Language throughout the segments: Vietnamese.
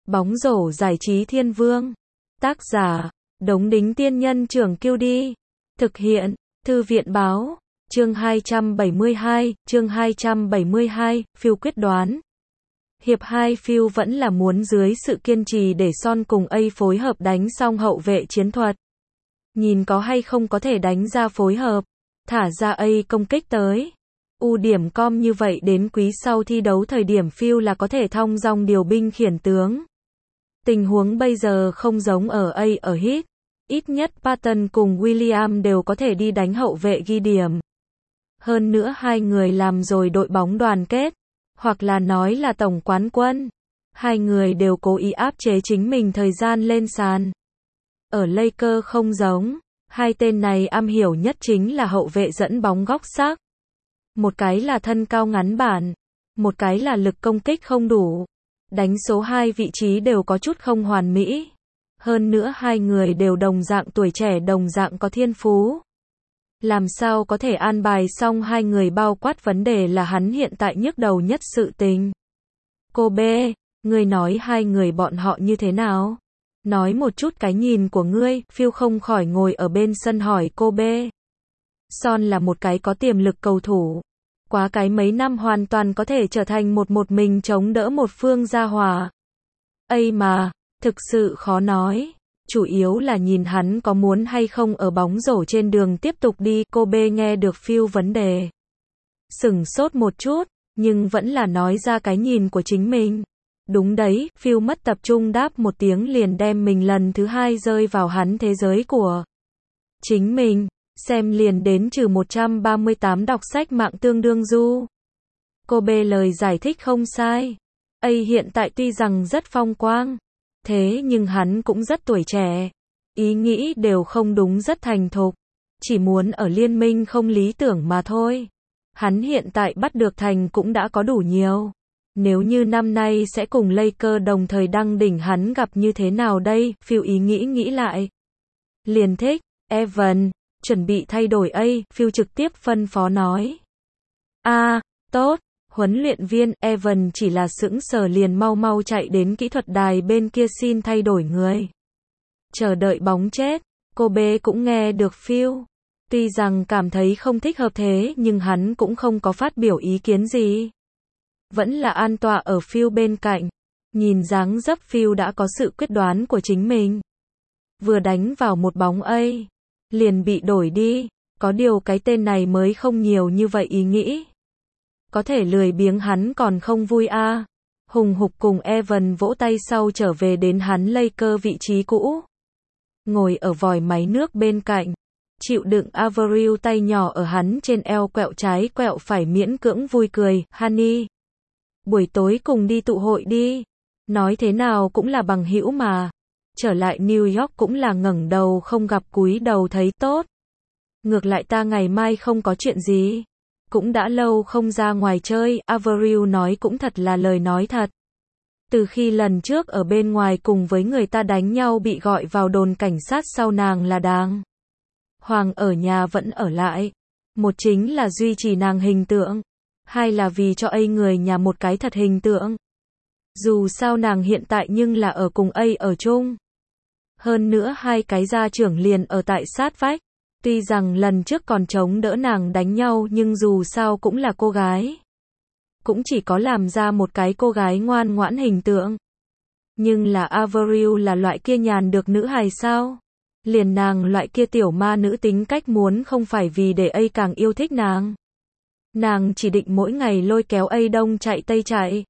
Bóng rổ giải trí thiên vương. Tác giả, Đống Đính Tiên Nhân Trưởng Kiêu Đi. Thực hiện, Thư viện Báo. Chương 272, Phiêu quyết đoán. Hiệp 2 Phiêu vẫn là muốn dưới sự kiên trì để Son cùng A phối hợp đánh xong hậu vệ chiến thuật. Nhìn có hay không có thể đánh ra phối hợp, thả ra A công kích tới. Điểm com như vậy đến quý sau thi đấu thời điểm Phiêu là có thể thong dong điều binh khiển tướng. Tình huống bây giờ không giống ở A ở Hit. Ít nhất Patton cùng William đều có thể đi đánh hậu vệ ghi điểm. Hơn nữa hai người làm rồi đội bóng đoàn kết, hoặc là nói là tổng quán quân. Hai người đều cố ý áp chế chính mình thời gian lên sàn. Ở Lakers không giống, hai tên này am hiểu nhất chính là hậu vệ dẫn bóng góc sắc. Một cái là thân cao ngắn bản, một cái là lực công kích không đủ. Đánh số 2 vị trí đều có chút không hoàn mỹ. Hơn nữa hai người đều đồng dạng tuổi trẻ, đồng dạng có thiên phú. Làm sao có thể an bài xong hai người, bao quát vấn đề là hắn hiện tại nhức đầu nhất sự tình. Cô B, ngươi nói hai người bọn họ như thế nào? Nói một chút cái nhìn của ngươi. Phiêu không khỏi ngồi ở bên sân hỏi cô B. Son là một cái có tiềm lực cầu thủ. Quá cái mấy năm hoàn toàn có thể trở thành một mình chống đỡ một phương gia hỏa. Mà, thực sự khó nói. Chủ yếu là nhìn hắn có muốn hay không ở bóng rổ trên đường tiếp tục đi. Cô B nghe được Phiêu vấn đề, sửng sốt một chút, nhưng vẫn là nói ra cái nhìn của chính mình. Đúng đấy. Phiêu mất tập trung đáp một tiếng liền đem mình lần thứ hai rơi vào hắn thế giới của chính mình. Xem liền đến trừ 138 đọc sách mạng tương đương du. Cô B lời giải thích không sai. A hiện tại tuy rằng rất phong quang, thế nhưng hắn cũng rất tuổi trẻ. Ý nghĩ đều không đúng, rất thành thục. Chỉ muốn ở liên minh không lý tưởng mà thôi. Hắn hiện tại bắt được thành cũng đã có đủ nhiều. Nếu như năm nay sẽ cùng Lakers đồng thời đăng đỉnh, hắn gặp như thế nào đây? Phiêu ý nghĩ lại, liền thích. Evan, chuẩn bị thay đổi A. Phiêu trực tiếp phân phó nói. Tốt. Huấn luyện viên. Evan chỉ là sững sờ liền mau chạy đến kỹ thuật đài bên kia xin thay đổi người. Chờ đợi bóng chết. Cô B cũng nghe được Phiêu. Tuy rằng cảm thấy không thích hợp thế nhưng hắn cũng không có phát biểu ý kiến gì. Vẫn là an tọa ở Phiêu bên cạnh. Nhìn dáng dấp Phiêu đã có sự quyết đoán của chính mình. Vừa đánh vào một bóng A, liền bị đổi đi. Có điều cái tên này mới không nhiều như vậy ý nghĩ. Có thể lười biếng hắn còn không vui a. Hùng hục cùng Evan vỗ tay sau trở về đến hắn Lakers vị trí cũ. Ngồi ở vòi máy nước bên cạnh. Chịu đựng Avril tay nhỏ ở hắn trên eo quẹo trái quẹo phải miễn cưỡng vui cười. Honey, buổi tối cùng đi tụ hội đi. Nói thế nào cũng là bằng hữu mà. Trở lại New York cũng là ngẩng đầu không gặp cúi đầu thấy tốt. Ngược lại ta ngày mai không có chuyện gì. Cũng đã lâu không ra ngoài chơi. Avril nói cũng thật là lời nói thật. Từ khi lần trước ở bên ngoài cùng với người ta đánh nhau bị gọi vào đồn cảnh sát sau, nàng là đàng hoàng ở nhà vẫn ở lại. Một chính là duy trì nàng hình tượng. Hai là vì cho A người nhà một cái thật hình tượng. Dù sao nàng hiện tại nhưng là ở cùng A ở chung. Hơn nữa hai cái gia trưởng liền ở tại sát vách. Tuy rằng lần trước còn chống đỡ nàng đánh nhau nhưng dù sao cũng là cô gái. Cũng chỉ có làm ra một cái cô gái ngoan ngoãn hình tượng. Nhưng là Avril là loại kia nhàn được nữ hài sao? Liền nàng loại kia tiểu ma nữ tính cách muốn không phải vì để A càng yêu thích nàng. Nàng chỉ định mỗi ngày lôi kéo A đông chạy tây chạy.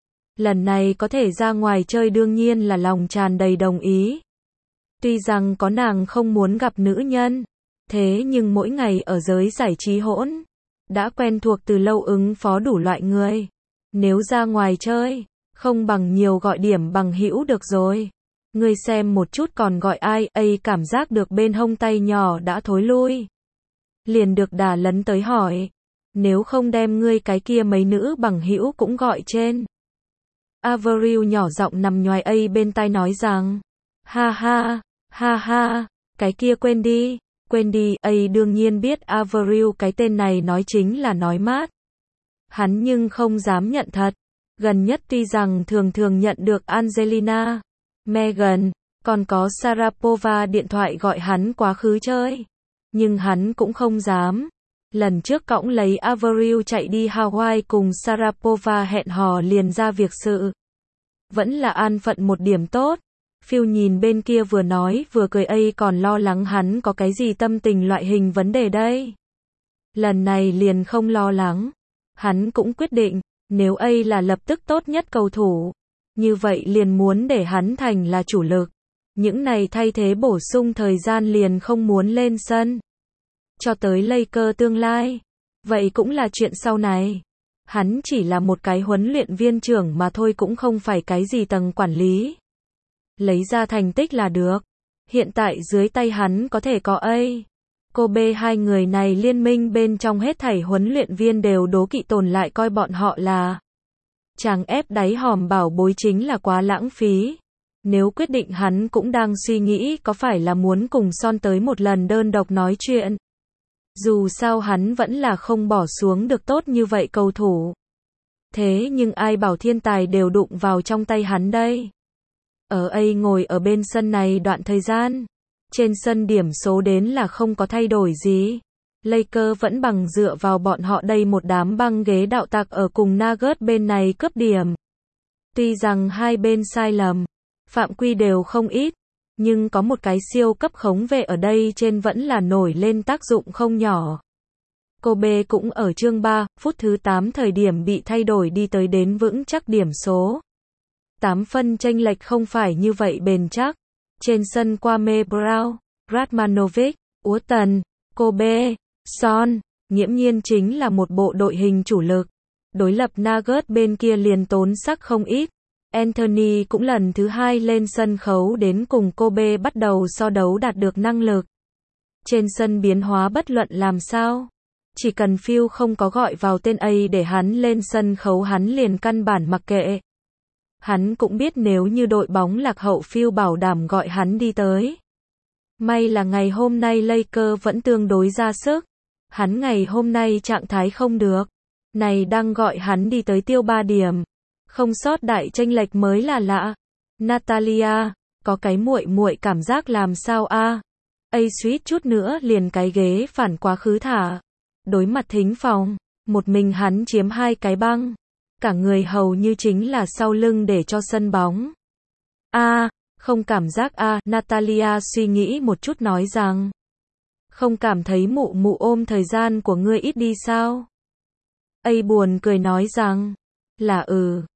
Lần này có thể ra ngoài chơi đương nhiên là lòng tràn đầy đồng ý. Tuy rằng có nàng không muốn gặp nữ nhân. Thế nhưng mỗi ngày ở giới giải trí hỗn. Đã quen thuộc từ lâu ứng phó đủ loại người. Nếu ra ngoài chơi, không bằng nhiều gọi điểm bằng hữu được rồi. Ngươi xem một chút còn gọi ai? A cảm giác được bên hông tay nhỏ đã thối lui. Liền được đà lấn tới hỏi. Nếu không đem ngươi cái kia mấy nữ bằng hữu cũng gọi trên. Avril nhỏ giọng nằm nhoài A bên tai nói rằng. Ha, cái kia quên đi. Quên đi. A đương nhiên biết Avril cái tên này nói chính là nói mát. Hắn nhưng không dám nhận thật. Gần nhất tuy rằng thường thường nhận được Angelina, Megan, còn có Sharapova điện thoại gọi hắn quá khứ chơi. Nhưng hắn cũng không dám. Lần trước cõng lấy Avril chạy đi Hawaii cùng Sharapova hẹn hò liền ra việc sự. Vẫn là an phận một điểm tốt. Phil nhìn bên kia vừa nói vừa cười còn lo lắng hắn có cái gì tâm tình loại hình vấn đề đây. Lần này liền không lo lắng. Hắn cũng quyết định, nếu là lập tức tốt nhất cầu thủ, như vậy liền muốn để hắn thành là chủ lực. Những này thay thế bổ sung thời gian liền không muốn lên sân. Cho tới Lakers tương lai, vậy cũng là chuyện sau này. Hắn chỉ là một cái huấn luyện viên trưởng mà thôi, cũng không phải cái gì tầng quản lý. Lấy ra thành tích là được. Hiện tại dưới tay hắn có thể có Kobe, hai người này liên minh bên trong hết thảy huấn luyện viên đều đố kỵ tồn lại coi bọn họ là chàng ép đáy hòm bảo bối, chính là quá lãng phí. Nếu quyết định hắn cũng đang suy nghĩ có phải là muốn cùng Son tới một lần đơn độc nói chuyện. Dù sao hắn vẫn là không bỏ xuống được tốt như vậy cầu thủ. Thế nhưng ai bảo thiên tài đều đụng vào trong tay hắn đây. Ngồi ở bên sân này đoạn thời gian. Trên sân điểm số đến là không có thay đổi gì. Lakers vẫn bằng dựa vào bọn họ đây một đám băng ghế đạo tặc ở cùng Nuggets bên này cướp điểm. Tuy rằng hai bên sai lầm, phạm quy đều không ít, nhưng có một cái siêu cấp khống vệ ở đây trên vẫn là nổi lên tác dụng không nhỏ. Kobe cũng ở chương 3, phút thứ 8 thời điểm bị thay đổi đi tới đến vững chắc điểm số. 8 phân chênh lệch không phải như vậy bền chắc. Trên sân Kwame Brown, Radmanovic, Walton, Kobe, Son, nghiễm nhiên chính là một bộ đội hình chủ lực. Đối lập Nuggets bên kia liền tốn sắc không ít. Anthony cũng lần thứ 2 lên sân khấu đến cùng Kobe bắt đầu so đấu đạt được năng lực. Trên sân biến hóa bất luận làm sao. Chỉ cần Phil không có gọi vào tên để hắn lên sân khấu hắn liền căn bản mặc kệ. Hắn cũng biết nếu như đội bóng lạc hậu Phil bảo đảm gọi hắn đi tới. May là ngày hôm nay Lakers vẫn tương đối ra sức. Hắn ngày hôm nay trạng thái không được. Này đang gọi hắn đi tới tiêu 3 điểm. Không sót đại chênh lệch mới là lạ. Natalia, có cái muội muội cảm giác làm sao suýt chút nữa liền cái ghế phản quá khứ thả. Đối mặt thính phòng, một mình hắn chiếm 2 cái băng. Cả người hầu như chính là sau lưng để cho sân bóng. Không cảm giác Natalia suy nghĩ một chút nói rằng. Không cảm thấy mụ mụ ôm thời gian của ngươi ít đi sao? Buồn cười nói rằng. Là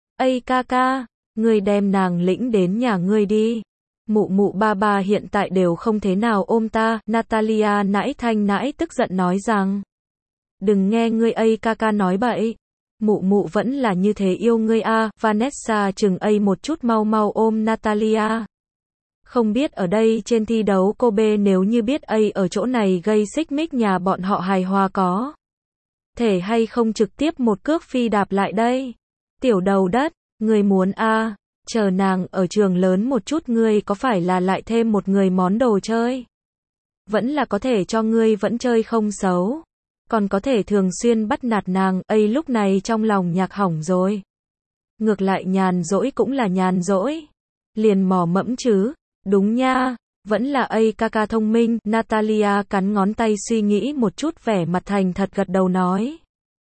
ca, ngươi đem nàng lĩnh đến nhà ngươi đi. Mụ mụ ba hiện tại đều không thế nào ôm ta. Natalia nãi thanh nãi tức giận nói rằng. Đừng nghe ngươi ca nói bậy. Mụ mụ vẫn là như thế yêu ngươi Vanessa chừng một chút mau mau ôm Natalia. Không biết ở đây trên thi đấu Kobe nếu như biết ở chỗ này gây xích mích nhà bọn họ hài hòa có thể hay không trực tiếp một cước phi đạp lại đây. Tiểu đầu đất, ngươi muốn chờ nàng ở trường lớn một chút ngươi có phải là lại thêm một người món đồ chơi. Vẫn là có thể cho ngươi vẫn chơi không xấu. Còn có thể thường xuyên bắt nạt nàng, lúc này trong lòng nhạc hỏng rồi. Ngược lại nhàn rỗi cũng là nhàn rỗi. Liền mò mẫm chứ, đúng nha, vẫn là ca thông minh. Natalia cắn ngón tay suy nghĩ một chút vẻ mặt thành thật gật đầu nói.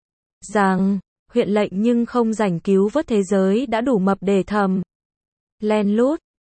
Rằng, huyện lệnh nhưng không rảnh cứu vớt thế giới đã đủ mập để thầm. Len lút,